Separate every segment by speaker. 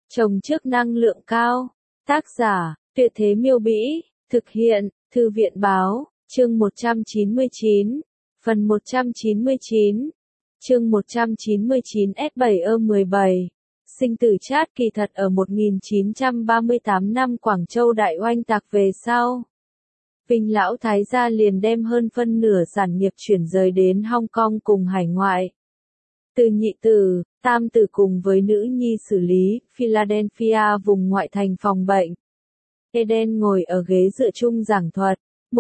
Speaker 1: Trồng trước năng lượng cao. Tác giả, Tuyệt Thế Miêu Bĩ. Thực hiện, Thư viện Báo. Chương 199. Phần 199. Chương 199 S7E17. Sinh tử Trát Kỳ Thật ở 1938 năm Quảng Châu đại oanh tạc về sau. Vinh Lão Thái gia liền đem hơn phân nửa sản nghiệp chuyển rời đến Hong Kong cùng hải ngoại. Từ nhị tử, tam tử cùng với nữ nhi xử lý, Philadelphia vùng ngoại thành phòng bệnh. Eden ngồi ở ghế dựa chung giảng thuật.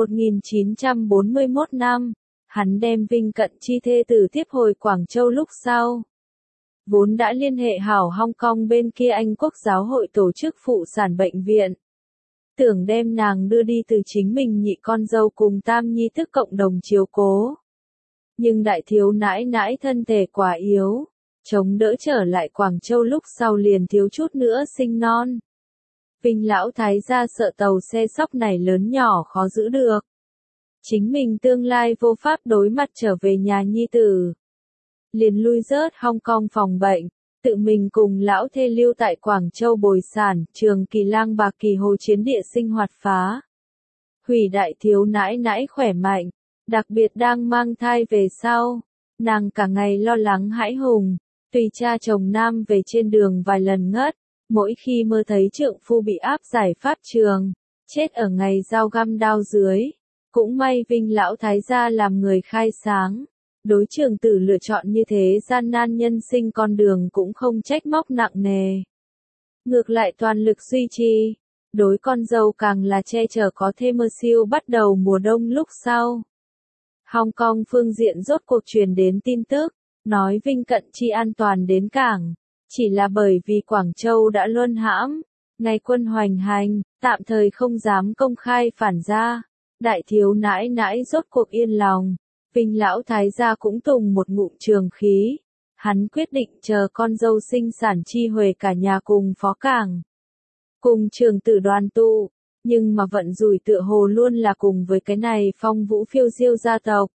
Speaker 1: 1941 năm, hắn đem Vinh Cận Chi thê tử tiếp hồi Quảng Châu lúc sau. Vốn đã liên hệ hảo Hong Kong bên kia Anh Quốc giáo hội tổ chức phụ sản bệnh viện. Tưởng đem nàng đưa đi từ chính mình nhị con dâu cùng tam nhi thức cộng đồng chiếu cố. Nhưng đại thiếu nãi nãi thân thể quá yếu, chống đỡ trở lại Quảng Châu lúc sau liền thiếu chút nữa sinh non. Vinh Lão Thái gia sợ tàu xe sóc này lớn nhỏ khó giữ được. Chính mình tương lai vô pháp đối mặt trở về nhà nhi tử. Liền lui rớt Hong Kong phòng bệnh, tự mình cùng lão thê lưu tại Quảng Châu bồi sản, trường kỳ lang bạc kỳ hồ chiến địa sinh hoạt phá. Hủy đại thiếu nãi nãi khỏe mạnh, đặc biệt đang mang thai về sau, nàng cả ngày lo lắng hãi hùng, tùy cha chồng nam về trên đường vài lần ngất, mỗi khi mơ thấy trượng phu bị áp giải pháp trường, chết ở ngày dao găm đao dưới. Cũng may Vinh Lão Thái gia làm người khai sáng. Đối trường tử lựa chọn như thế gian nan nhân sinh con đường cũng không trách móc nặng nề. Ngược lại toàn lực duy trì. Đối con dâu càng là che chở có thêm mơ siêu bắt đầu mùa đông lúc sau. Hong Kong phương diện rốt cuộc truyền đến tin tức, nói Vinh Cận Chi an toàn đến cảng. Chỉ là bởi vì Quảng Châu đã luân hãm, ngày quân hoành hành, tạm thời không dám công khai phản ra. Đại thiếu nãi nãi rốt cuộc yên lòng. Vinh Lão Thái gia cũng tùng một ngụm trường khí. Hắn quyết định chờ con dâu sinh sản chi huề cả nhà cùng phó cảng. Cùng trường tử đoàn tụ. Nhưng mà vận rủi tựa hồ luôn là cùng với cái này phong vũ phiêu diêu gia tộc.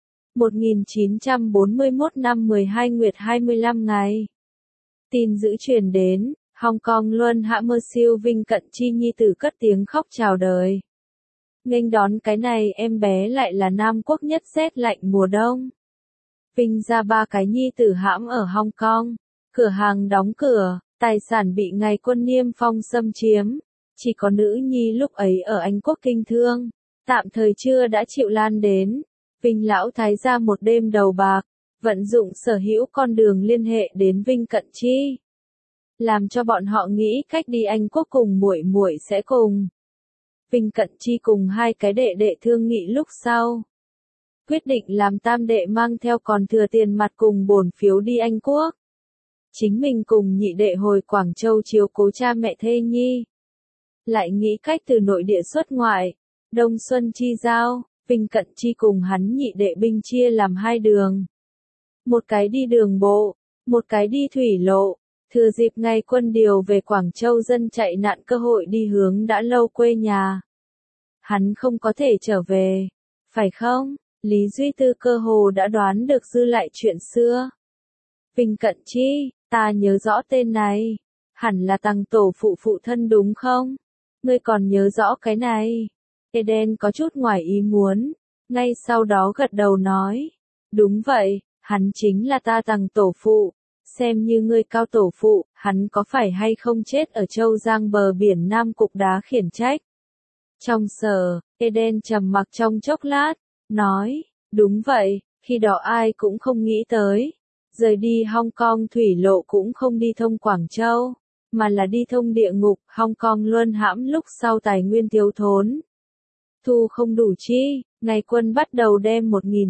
Speaker 1: 1941 năm 12 Nguyệt 25 ngày. Tin dữ truyền đến, Hong Kong luân hạ mơ siêu Vinh Cận Chi nhi tử cất tiếng khóc chào đời. Nghênh đón cái này em bé lại là Nam Quốc nhất rét lạnh mùa đông. Vinh ra ba cái nhi tử hãm ở Hong Kong, cửa hàng đóng cửa, tài sản bị ngày quân Niêm Phong xâm chiếm, chỉ có nữ nhi lúc ấy ở Anh Quốc kinh thương, tạm thời chưa đã chịu lan đến. Vinh Lão Thái gia một đêm đầu bạc, vận dụng sở hữu con đường liên hệ đến Vinh Cận Chi, làm cho bọn họ nghĩ cách đi Anh Quốc cùng muội muội sẽ cùng. Vinh Cận Chi cùng hai cái đệ đệ thương nghị lúc sau. Quyết định làm tam đệ mang theo còn thừa tiền mặt cùng bổn phiếu đi Anh Quốc. Chính mình cùng nhị đệ hồi Quảng Châu chiếu cố cha mẹ thê nhi. Lại nghĩ cách từ nội địa xuất ngoại. Đông xuân chi giao, Vinh Cận Chi cùng hắn nhị đệ binh chia làm hai đường. Một cái đi đường bộ, một cái đi thủy lộ. Thừa dịp ngày quân điều về Quảng Châu dân chạy nạn cơ hội đi hướng đã lâu quê nhà. Hắn không có thể trở về, phải không? Lý Duy Tư cơ hồ đã đoán được dư lại chuyện xưa. Vinh Cận Chi, ta nhớ rõ tên này. Hẳn là Tăng tổ phụ thân đúng không? Ngươi còn nhớ rõ cái này. Eden có chút ngoài ý muốn. Ngay sau đó gật đầu nói. Đúng vậy, hắn chính là ta Tăng tổ phụ. Xem như ngươi cao tổ phụ, hắn có phải hay không chết ở Châu Giang bờ biển Nam cục đá khiển trách. Trong sở, Eden trầm mặc trong chốc lát, nói, đúng vậy, khi đó ai cũng không nghĩ tới. Rời đi Hong Kong thủy lộ cũng không đi thông Quảng Châu, mà là đi thông địa ngục. Hong Kong luân hãm lúc sau tài nguyên thiếu thốn. Thu không đủ chi, ngày quân bắt đầu đem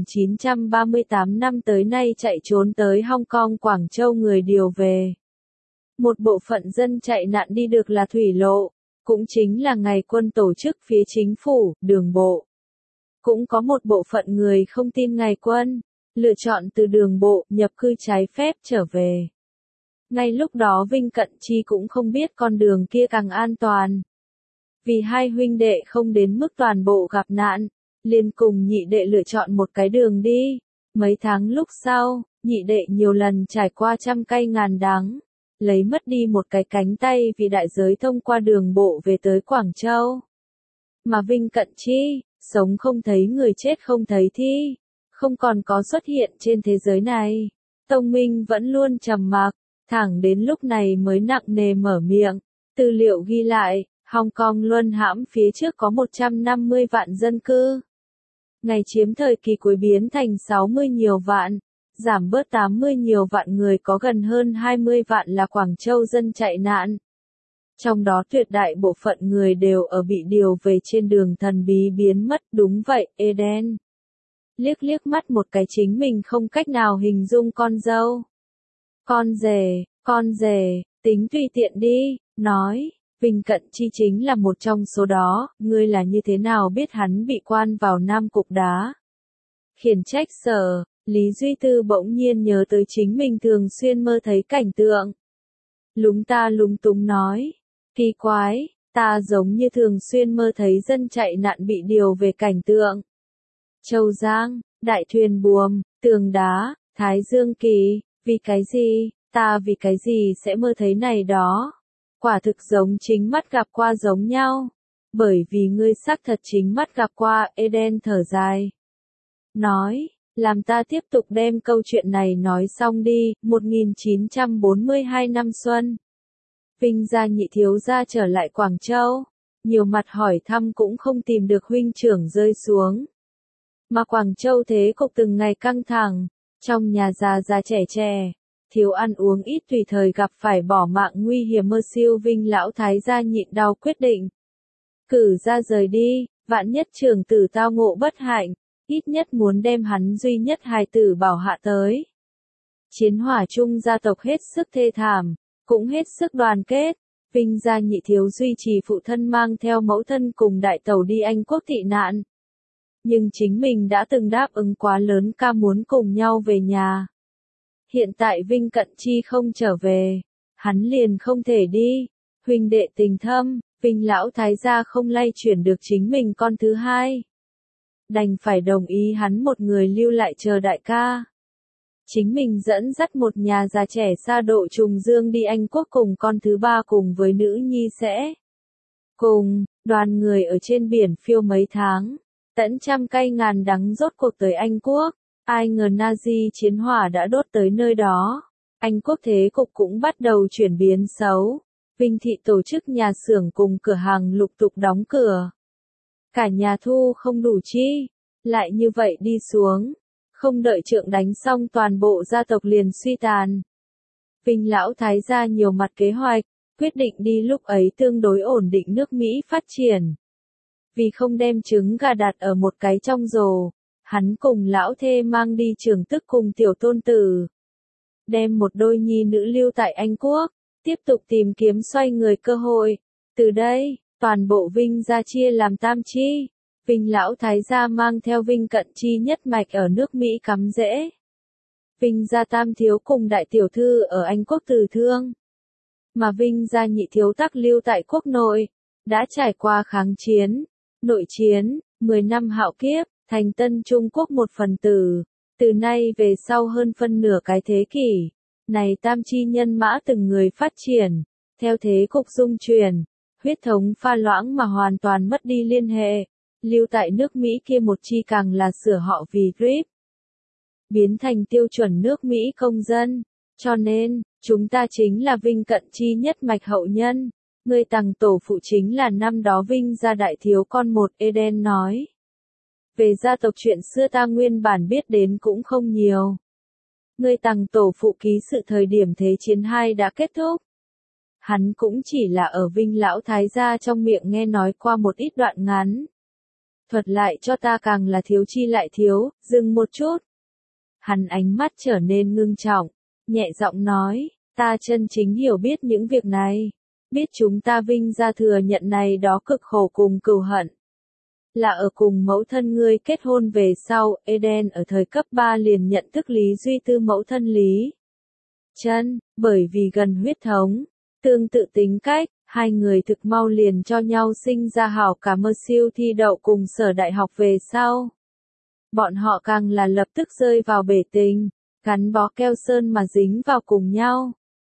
Speaker 1: 1938 năm tới nay chạy trốn tới Hong Kong Quảng Châu người điều về. Một bộ phận dân chạy nạn đi được là thủy lộ, cũng chính là ngày quân tổ chức phía chính phủ, đường bộ. Cũng có một bộ phận người không tin ngày quân, lựa chọn từ đường bộ nhập cư trái phép trở về. Ngay lúc đó Vinh Cận Chi cũng không biết con đường kia càng an toàn. Vì hai huynh đệ không đến mức toàn bộ gặp nạn, liền cùng nhị đệ lựa chọn một cái đường đi. Mấy tháng lúc sau, nhị đệ nhiều lần trải qua trăm cay ngàn đắng, lấy mất đi một cái cánh tay vì đại giới thông qua đường bộ về tới Quảng Châu. Mà Vinh Cận Chi, sống không thấy người chết không thấy thi, không còn có xuất hiện trên thế giới này. Tông Minh vẫn luôn trầm mặc, thẳng đến lúc này mới nặng nề mở miệng. Tư liệu ghi lại, Hong Kong luân hãm phía trước có 150 vạn dân cư. Ngày chiếm thời kỳ cuối biến thành 60 nhiều vạn, giảm bớt 80 nhiều vạn người, có gần hơn 20 vạn là Quảng Châu dân chạy nạn. Trong đó tuyệt đại bộ phận người đều ở bị điều về trên đường thần bí biến mất. Đúng vậy, Eden. Liếc liếc mắt một cái chính mình không cách nào hình dung con dâu. Con rể, tính tùy tiện đi, nói. Vinh Cận Chi chính là một trong số đó, ngươi là như thế nào biết hắn bị quan vào Nam Cục Đá? Khiển trách Sở, Lý Duy Tư bỗng nhiên nhớ tới chính mình thường xuyên mơ thấy cảnh tượng. Lúng túng nói, kỳ quái, ta giống như thường xuyên mơ thấy dân chạy nạn bị điều về cảnh tượng. Châu Giang, đại thuyền buồm, tường đá, Thái Dương Kỳ, vì cái gì sẽ mơ thấy này đó? Quả thực giống chính mắt gặp qua giống nhau. Bởi vì ngươi xác thật chính mắt gặp qua, Eden thở dài. Nói, làm ta tiếp tục đem câu chuyện này nói xong đi. 1942 năm xuân. Vinh gia nhị thiếu gia trở lại Quảng Châu. Nhiều mặt hỏi thăm cũng không tìm được huynh trưởng rơi xuống. Mà Quảng Châu thế cục từng ngày căng thẳng. Trong nhà già già trẻ trẻ, thiếu ăn uống ít tùy thời gặp phải bỏ mạng nguy hiểm. Mơ Siêu Vinh lão thái gia nhịn đau quyết định. Cử ra rời đi, vạn nhất trưởng tử tao ngộ bất hạnh, ít nhất muốn đem hắn duy nhất hài tử bảo hạ tới. Chiến hỏa chung gia tộc hết sức thê thảm, cũng hết sức đoàn kết. Vinh gia nhị thiếu duy trì phụ thân mang theo mẫu thân cùng đại tẩu đi Anh quốc tị nạn. Nhưng chính mình đã từng đáp ứng quá lớn ca muốn cùng nhau về nhà. Hiện tại Vinh Cận Chi không trở về, hắn liền không thể đi. Huynh đệ tình thâm, Vinh lão thái gia không lay chuyển được chính mình con thứ hai. Đành phải đồng ý hắn một người lưu lại chờ đại ca. Chính mình dẫn dắt một nhà già trẻ xa độ trùng dương đi Anh quốc cùng con thứ ba cùng với nữ nhi sẽ. Cùng, đoàn người ở trên biển phiêu mấy tháng, tận trăm cay ngàn đắng rốt cuộc tới Anh quốc. Ai ngờ Nazi chiến hỏa đã đốt tới nơi đó. Anh quốc thế cục cũng bắt đầu chuyển biến xấu. Vinh thị tổ chức nhà xưởng cùng cửa hàng lục tục đóng cửa. Cả nhà thu không đủ chi. Lại như vậy đi xuống. Không đợi trượng đánh xong toàn bộ gia tộc liền suy tàn. Vinh lão thái gia nhiều mặt kế hoạch, quyết định đi lúc ấy tương đối ổn định nước Mỹ phát triển. Vì không đem trứng gà đặt ở một cái trong rổ, hắn cùng lão thê mang đi Trường Tức cùng tiểu tôn tử. Đem một đôi nhi nữ lưu tại Anh quốc, tiếp tục tìm kiếm xoay người cơ hội. Từ đây, toàn bộ Vinh gia chia làm tam chi. Vinh lão thái gia mang theo Vinh Cận Chi nhất mạch ở nước Mỹ cắm rễ. Vinh gia tam thiếu cùng đại tiểu thư ở Anh quốc từ thương. Mà Vinh gia nhị thiếu tắc lưu tại quốc nội, đã trải qua kháng chiến, nội chiến, 10 năm hạo kiếp, thành Tân Trung Quốc một phần tử. Từ nay về sau hơn phân nửa cái thế kỷ, này tam chi nhân mã từng người phát triển, theo thế cục dung chuyển, huyết thống pha loãng mà hoàn toàn mất đi liên hệ. Lưu tại nước Mỹ kia một chi càng là sửa họ vì RIP, biến thành tiêu chuẩn nước Mỹ công dân. Cho nên, chúng ta chính là Vinh Cận Chi nhất mạch hậu nhân. Người tằng tổ phụ chính là năm đó Vinh gia đại thiếu con một. Eden nói. Về gia tộc chuyện xưa ta nguyên bản biết đến cũng không nhiều. Người tằng tổ phụ ký sự thời điểm Thế chiến 2 đã kết thúc. Hắn cũng chỉ là ở Vinh lão thái gia trong miệng nghe nói qua một ít đoạn ngắn. Thuật lại cho ta càng là thiếu chi lại thiếu. Dừng một chút. Hắn ánh mắt trở nên ngưng trọng, nhẹ giọng nói, ta chân chính hiểu biết những việc này. Biết chúng ta Vinh gia thừa nhận này đó cực khổ cùng cừu hận. Là ở cùng mẫu thân ngươi kết hôn về sau. Eden ở thời cấp 3 liền nhận thức Lý Duy Tư mẫu thân Lý Chân, bởi vì gần huyết thống, tương tự tính cách, hai người thực mau liền cho nhau sinh ra hảo cảm. Mơ Siêu thi đậu cùng sở đại học về sau. Bọn họ càng là lập tức rơi vào bể tình, gắn bó keo sơn mà dính vào cùng nhau.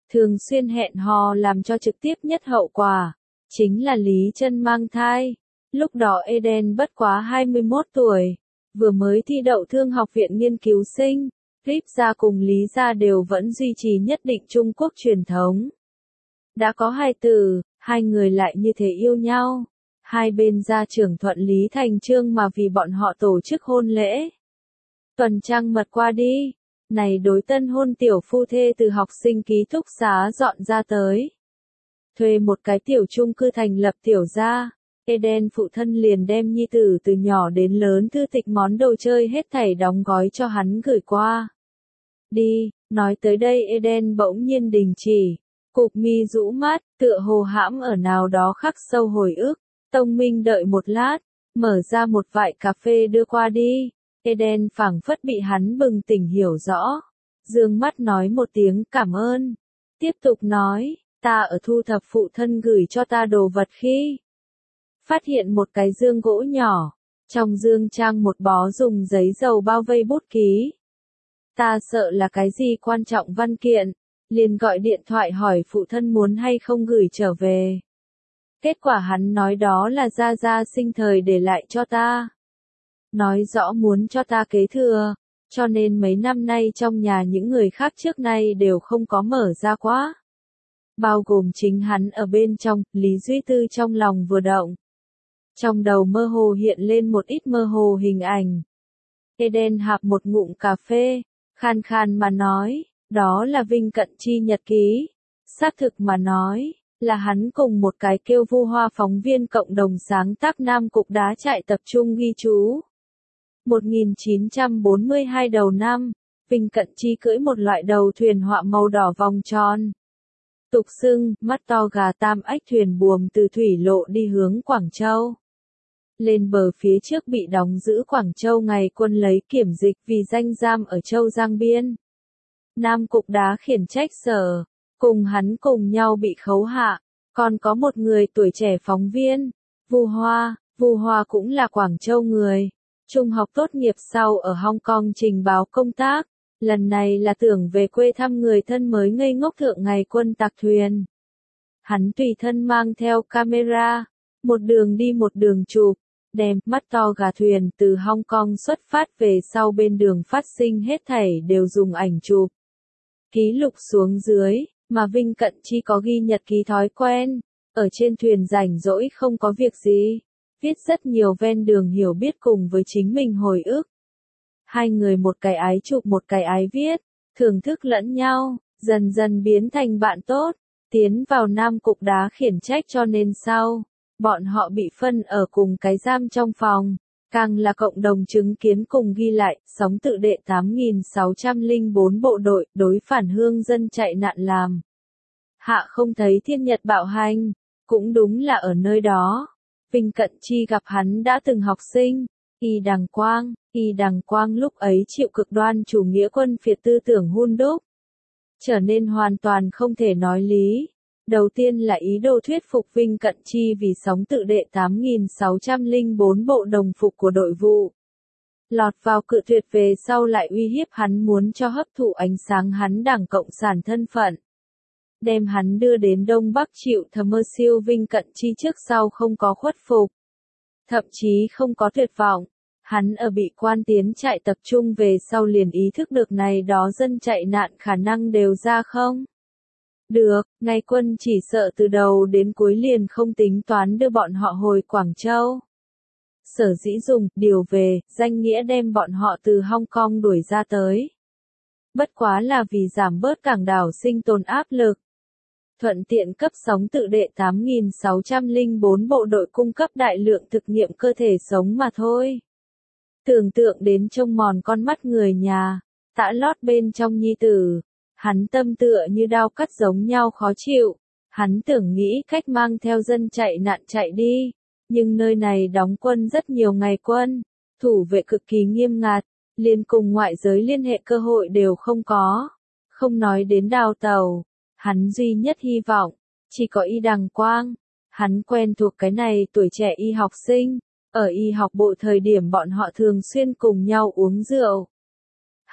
Speaker 1: thường xuyên hẹn hò làm cho trực tiếp nhất hậu quả, chính là Lý Trân mang thai. Lúc đó Eden bất quá 21 tuổi, vừa mới thi đậu Thương học viện nghiên cứu sinh, Rip gia cùng Lý gia đều vẫn duy trì nhất định Trung Quốc truyền thống. Đã có hai tử, hai người lại như thế yêu nhau. Hai bên gia trưởng thuận lý thành chương mà vì bọn họ tổ chức hôn lễ. Tuần trăng mật qua đi, này đối tân hôn tiểu phu thê từ học sinh ký túc xá dọn ra tới. Thuê một cái tiểu chung cư thành lập tiểu gia. Eden phụ thân liền đem nhi tử từ nhỏ đến lớn thư tịch món đồ chơi hết thảy đóng gói cho hắn gửi qua. Đi, nói tới đây Eden bỗng nhiên đình chỉ, cụp mi rũ mắt, tựa hồ hãm ở nào đó khắc sâu hồi ức. Tông Minh đợi một lát, mở ra một vại cà phê đưa qua đi. Eden phảng phất bị hắn bừng tỉnh hiểu rõ. Dương mắt nói một tiếng cảm ơn. Tiếp tục nói, ta ở thu thập phụ thân gửi cho ta đồ vật khi phát hiện một cái dương gỗ nhỏ. Trong dương trang một bó dùng giấy dầu bao vây bút ký. Ta sợ là cái gì quan trọng văn kiện, liền gọi điện thoại hỏi phụ thân muốn hay không gửi trở về. Kết quả hắn nói đó là gia gia sinh thời để lại cho ta. Nói rõ muốn cho ta kế thừa, cho nên mấy năm nay trong nhà những người khác trước nay đều không có mở ra quá. Bao gồm chính hắn ở bên trong, Lý Duy Tư trong lòng vừa động. Trong đầu mơ hồ hiện lên một ít mơ hồ hình ảnh. Eden hạp một ngụm cà phê, khan khan mà nói, đó là Vinh Cận Chi nhật ký. Xác thực mà nói, là hắn cùng một cái kêu Vu Hoa phóng viên cộng đồng sáng tác Nam Cục Đá trại tập trung ghi chú. 1942 đầu năm, Vinh Cận Chi cưỡi một loại đầu thuyền họa màu đỏ vòng tròn. Tục xưng, mắt to gà tam ách thuyền buồm từ thủy lộ đi hướng Quảng Châu. Lên bờ phía trước bị đóng giữ Quảng Châu ngày quân lấy kiểm dịch vì danh giam ở Châu Giang Biên. Nam Cục Đá khiển trách sở, cùng hắn cùng nhau bị khấu hạ, còn có một người tuổi trẻ phóng viên, Vu Hoa cũng là Quảng Châu người. Trung học tốt nghiệp sau ở Hong Kong trình báo công tác, lần này là tưởng về quê thăm người thân mới ngây ngốc thượng ngày quân tạc thuyền. Hắn tùy thân mang theo camera, một đường đi một đường chụp, đem mắt to gà thuyền từ Hong Kong xuất phát về sau bên đường phát sinh hết thảy đều dùng ảnh chụp. Ký lục xuống dưới, mà Vinh Cận Chi có ghi nhật ký thói quen, ở trên thuyền rảnh rỗi không có việc gì. Viết rất nhiều ven đường hiểu biết cùng với chính mình hồi ức. Hai người một cái ái chụp một cái ái viết, thưởng thức lẫn nhau, dần dần biến thành bạn tốt, tiến vào Nam Cục Đá khiển trách cho nên sau, bọn họ bị phân ở cùng cái giam trong phòng, càng là cộng đồng chứng kiến cùng ghi lại, sóng tự đệ 8604 bộ đội, đối phản hương dân chạy nạn làm. Hạ không thấy thiên nhật bạo hành, cũng đúng là ở nơi đó. Vinh Cận Chi gặp hắn đã từng học sinh, Y Đằng Quang lúc ấy chịu cực đoan chủ nghĩa quân phiệt tư tưởng hun đúc. Trở nên hoàn toàn không thể nói lý. Đầu tiên là ý đồ thuyết phục Vinh Cận Chi vì sóng tự đệ 8604 bộ đồng phục của đội vụ. Lọt vào cự tuyệt về sau lại uy hiếp hắn muốn cho hấp thụ ánh sáng hắn Đảng Cộng sản thân phận. Đem hắn đưa đến Đông Bắc chịu thầm mơ siêu Vinh Cận Chi trước sau không có khuất phục. Thậm chí không có tuyệt vọng. Hắn ở bị quan tiến trại tập trung về sau liền ý thức được này đó dân chạy nạn khả năng đều ra không. Được, ngày quân chỉ sợ từ đầu đến cuối liền không tính toán đưa bọn họ hồi Quảng Châu. Sở dĩ dùng, điều về, danh nghĩa đem bọn họ từ Hong Kong đuổi ra tới. Bất quá là vì giảm bớt cảng đảo sinh tồn áp lực. Thuận tiện cấp sóng tự đệ 8604 bộ đội cung cấp đại lượng thực nghiệm cơ thể sống mà thôi. Tưởng tượng đến trông mòn con mắt người nhà, tã lót bên trong nhi tử, hắn tâm tựa như đao cắt giống nhau khó chịu, hắn tưởng nghĩ cách mang theo dân chạy nạn chạy đi, nhưng nơi này đóng quân rất nhiều ngày quân, thủ vệ cực kỳ nghiêm ngặt, liền cùng ngoại giới liên hệ cơ hội đều không có, không nói đến đào tàu. Hắn duy nhất hy vọng, chỉ có Y Đằng Quang. Hắn quen thuộc cái này tuổi trẻ y học sinh, ở y học bộ thời điểm bọn họ thường xuyên cùng nhau uống rượu.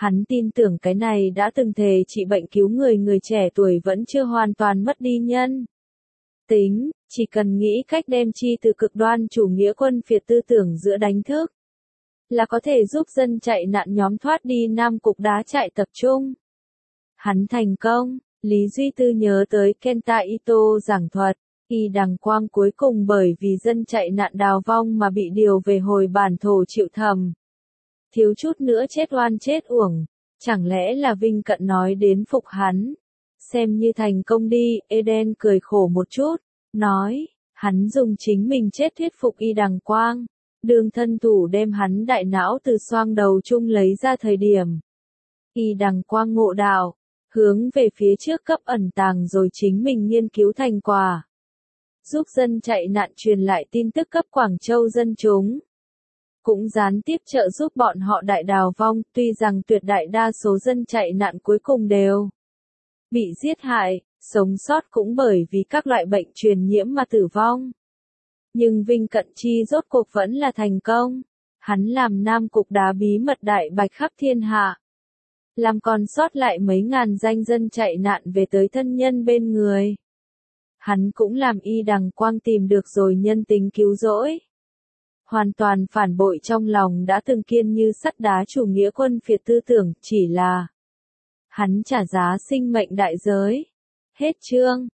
Speaker 1: Hắn tin tưởng cái này đã từng thề trị bệnh cứu người người trẻ tuổi vẫn chưa hoàn toàn mất đi nhân tính, chỉ cần nghĩ cách đem chi từ cực đoan chủ nghĩa quân phiệt tư tưởng giữa đánh thức, là có thể giúp dân chạy nạn nhóm thoát đi Nam Cục Đá trại tập trung. Hắn thành công, Lý Duy Tư nhớ tới Kenta Ito giảng thuật, Y Đằng Quang cuối cùng bởi vì dân chạy nạn đào vong mà bị điều về hồi bản thổ chịu thầm. Thiếu chút nữa chết oan chết uổng, chẳng lẽ là Vinh Cận nói đến phục hắn. Xem như thành công đi, Eden cười khổ một chút, nói, hắn dùng chính mình chết thuyết phục Y Đằng Quang. Đường thân thủ đem hắn đại não từ xoang đầu chung lấy ra thời điểm. Y Đằng Quang ngộ đạo, hướng về phía trước cấp ẩn tàng rồi chính mình nghiên cứu thành quả. Giúp dân chạy nạn truyền lại tin tức cấp Quảng Châu dân chúng. Cũng gián tiếp trợ giúp bọn họ đại đào vong, tuy rằng tuyệt đại đa số dân chạy nạn cuối cùng đều bị giết hại, sống sót cũng bởi vì các loại bệnh truyền nhiễm mà tử vong. Nhưng Vinh Cận Chi rốt cuộc vẫn là thành công. Hắn làm Nam Cục Đá bí mật đại bạch khắp thiên hạ. Làm còn sót lại mấy ngàn danh dân chạy nạn về tới thân nhân bên người. Hắn cũng làm Y Đằng Quang tìm được rồi nhân tính cứu rỗi. Hoàn toàn phản bội trong lòng đã từng kiên như sắt đá chủ nghĩa quân phiệt tư tưởng, chỉ là hắn trả giá sinh mệnh đại giới. Hết chương.